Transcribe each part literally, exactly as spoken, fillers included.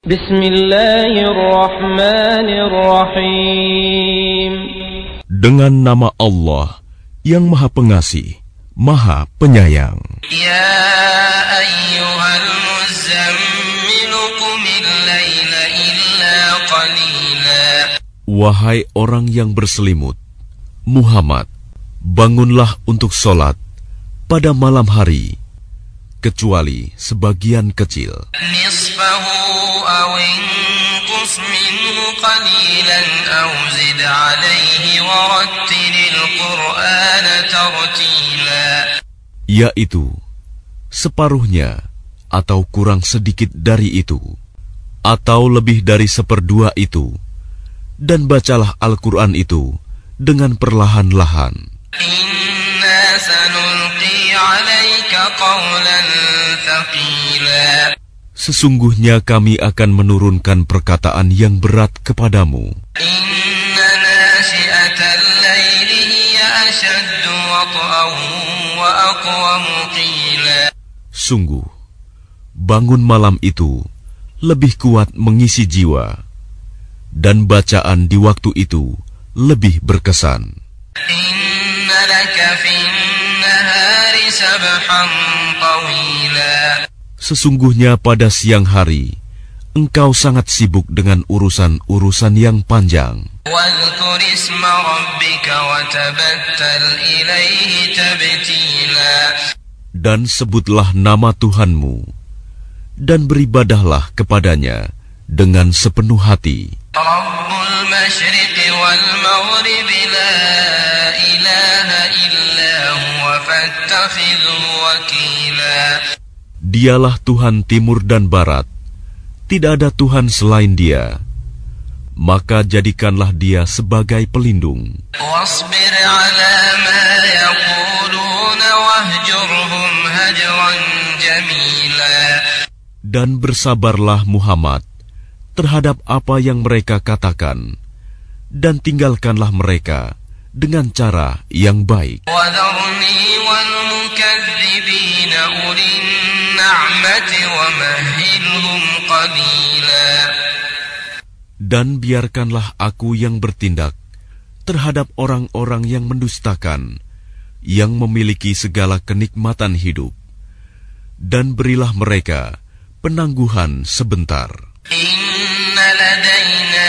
Bismillahirrahmanirrahim. Dengan nama Allah yang Maha Pengasih, Maha Penyayang. Ya ayyuhal muzzammil qumil laila illa qalila. Wahai orang yang berselimut, Muhammad, bangunlah untuk sholat pada malam hari, kecuali sebagian kecil. Nisfahu aw inqus minhu qalilan aw zid alayhi warattilil Qur'ana tartila. Yaitu separuhnya atau kurang sedikit dari itu, atau lebih dari seperdua itu, dan bacalah Al-Quran itu dengan perlahan-lahan. Inna sanulqi alayka qawlan thaqila. Sesungguhnya kami akan menurunkan perkataan yang berat kepadamu. Inna nashi'atal layli hiya ashaddu wat'an wa aqwamu qila. Sungguh, bangun malam itu lebih kuat mengisi jiwa, dan bacaan di waktu itu lebih berkesan. Inna laka fin nahari sabhan tawila. Sesungguhnya pada siang hari, engkau sangat sibuk dengan urusan-urusan yang panjang. Wadhkur isma rabbika wa tabattal ilaihi tabtila. Dan sebutlah nama Tuhanmu, dan beribadahlah kepadanya dengan sepenuh hati. Rabbul masyriqi wal maghribi la ilaha illa huwa fattakhidhu wakila. Dialah Tuhan timur dan barat, tidak ada Tuhan selain Dia, maka jadikanlah Dia sebagai pelindung. Wasbir ala ma yaquluna wahjurhum hajran jamila. Dan bersabarlah Muhammad terhadap apa yang mereka katakan, dan tinggalkanlah mereka dengan cara yang baik. Wadharni wal mukadzibina ulin na'mati wa mahhilhum qalila. Dan biarkanlah aku yang bertindak terhadap orang-orang yang mendustakan, yang memiliki segala kenikmatan hidup, dan berilah mereka penangguhan sebentar. Inna ladaina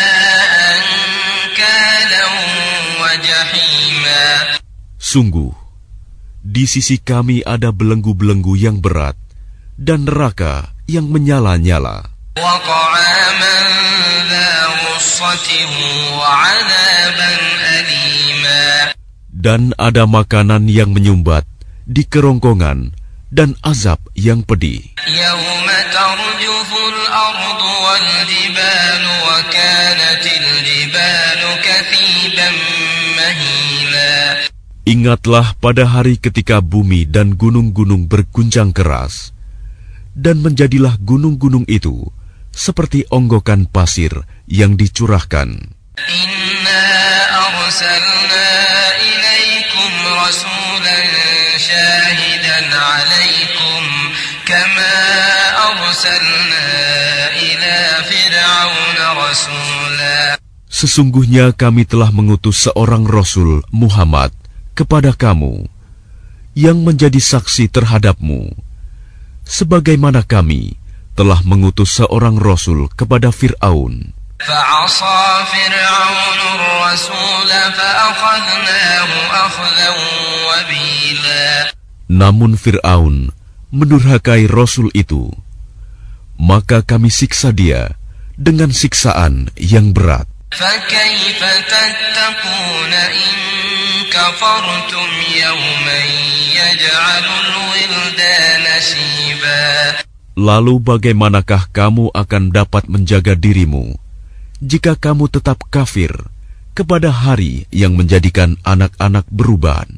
ankalan wa jahima. Sungguh, di sisi kami ada belenggu-belenggu yang berat dan neraka yang menyala-nyala. Wa ta'aman dha ghussatin wa 'adaban alima. Dan ada makanan yang menyumbat di kerongkongan dan azab yang pedih. Yawma tarjuful ardu wal jibalu wa kanatil jibalu kathiban mahila. Ingatlah pada hari ketika bumi dan gunung-gunung berguncang keras, dan menjadilah gunung-gunung itu seperti onggokan pasir yang dicurahkan. Inna arsalna ilaikum rasulan syahidan alaikum kama arsalna ila fir'auna rasula. Sesungguhnya kami telah mengutus seorang Rasul Muhammad kepada kamu, yang menjadi saksi terhadapmu, sebagaimana kami telah mengutus seorang Rasul kepada Fir'aun. فَعَصَى فِرْعَوْنُ الرَّسُولَ فَأَخَذْنَاهُ أَخْذًا وَبِيلًا. Namun Fir'aun mendurhakai Rasul itu, maka kami siksa dia dengan siksaan yang berat. فَكَيْفَ تَتَّقُونَ إِن كَفَرْتُمْ يَوْمًا يَجْعَلُ الْوِلْدَانَ شِيبًا. Lalu bagaimanakah kamu akan dapat menjaga dirimu jika kamu tetap kafir kepada hari yang menjadikan anak-anak beruban?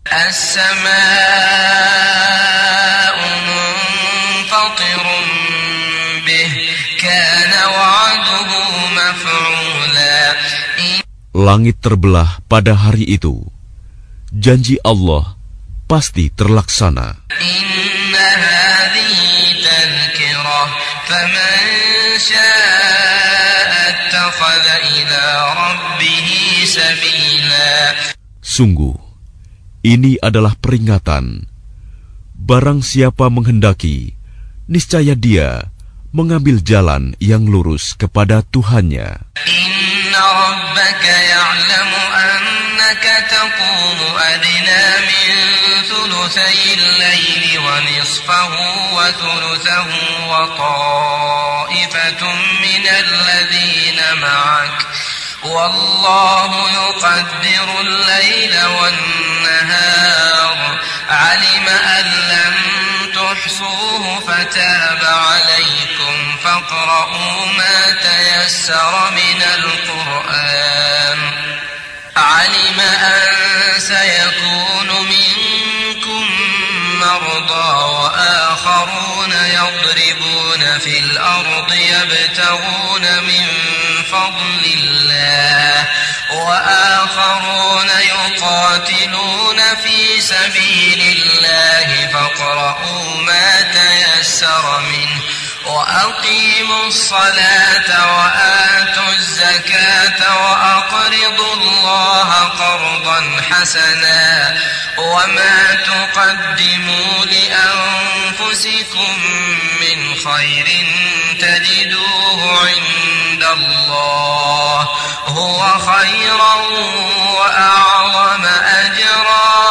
As-samaa'u munfatirun bih kana wa'duhu maf'ula. Langit terbelah pada hari itu, janji Allah pasti terlaksana. Inna hadhihi tadhkirah faman شاء اتخذ إلى ربه سبيلا. Sungguh, ini adalah peringatan. Barang siapa menghendaki, niscaya dia mengambil jalan yang lurus kepada Tuhannya. Inna rabbaka ya'lamu annaka taqumu adna min thuluthayil layli wa nisfahu wa thuluthahu wa ta'ifatun minal ladhina ma'ak. Wallahu yuqaddiru al-layla wan-nahar. Alima an lam tuhsuhu fataba alaykum faqra'u ma tayassara min al-Qur'an. Alima an sayakunu minkum marda wa akharuna yadribuna fil ardi yabtaghuna min fadlillah wa akharuna yuqatiluna fi sabilillah faqra'u ma tayassara minhu wa aqimus salata wa atuz zakata wa aqridullaha qardan hasana wa ma tuqaddimu li anfusikum min khairin tajiduhu 'indallah huwa khairan wa a'zama ajra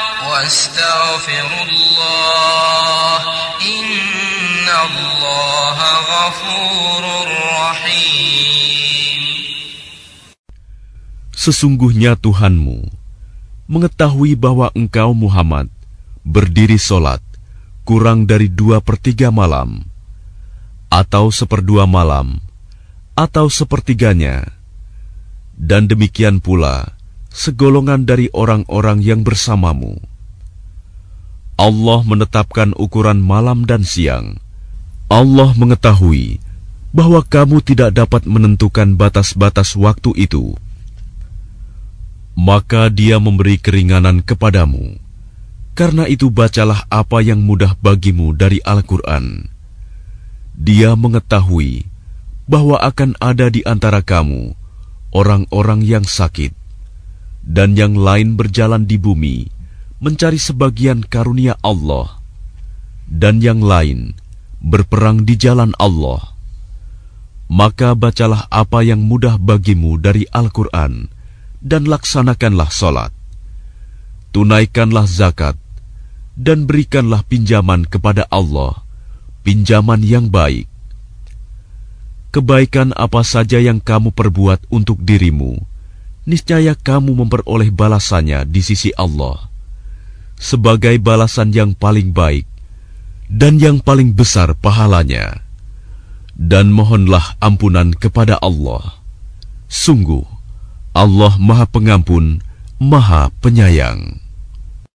wastaghfirullah innallaha ghafurur rahim. Sesungguhnya Tuhanmu mengetahui bahwa engkau Muhammad berdiri solat kurang dari dua per tiga malam, atau seperdua malam, atau sepertiganya, dan demikian pula segolongan dari orang-orang yang bersamamu. Allah menetapkan ukuran malam dan siang. Allah mengetahui bahwa kamu tidak dapat menentukan batas-batas waktu itu. Maka Dia memberi keringanan kepadamu. Karena itu bacalah apa yang mudah bagimu dari Al-Quran. Dia mengetahui bahwa akan ada di antara kamu orang-orang yang sakit, dan yang lain berjalan di bumi mencari sebagian karunia Allah, dan yang lain berperang di jalan Allah. Maka bacalah apa yang mudah bagimu dari Al-Quran, dan laksanakanlah solat. Tunaikanlah zakat, dan berikanlah pinjaman kepada Allah, pinjaman yang baik. Kebaikan apa saja yang kamu perbuat untuk dirimu, niscaya kamu memperoleh balasannya di sisi Allah, sebagai balasan yang paling baik dan yang paling besar pahalanya. Dan mohonlah ampunan kepada Allah. Sungguh, Allah Maha Pengampun, Maha Penyayang.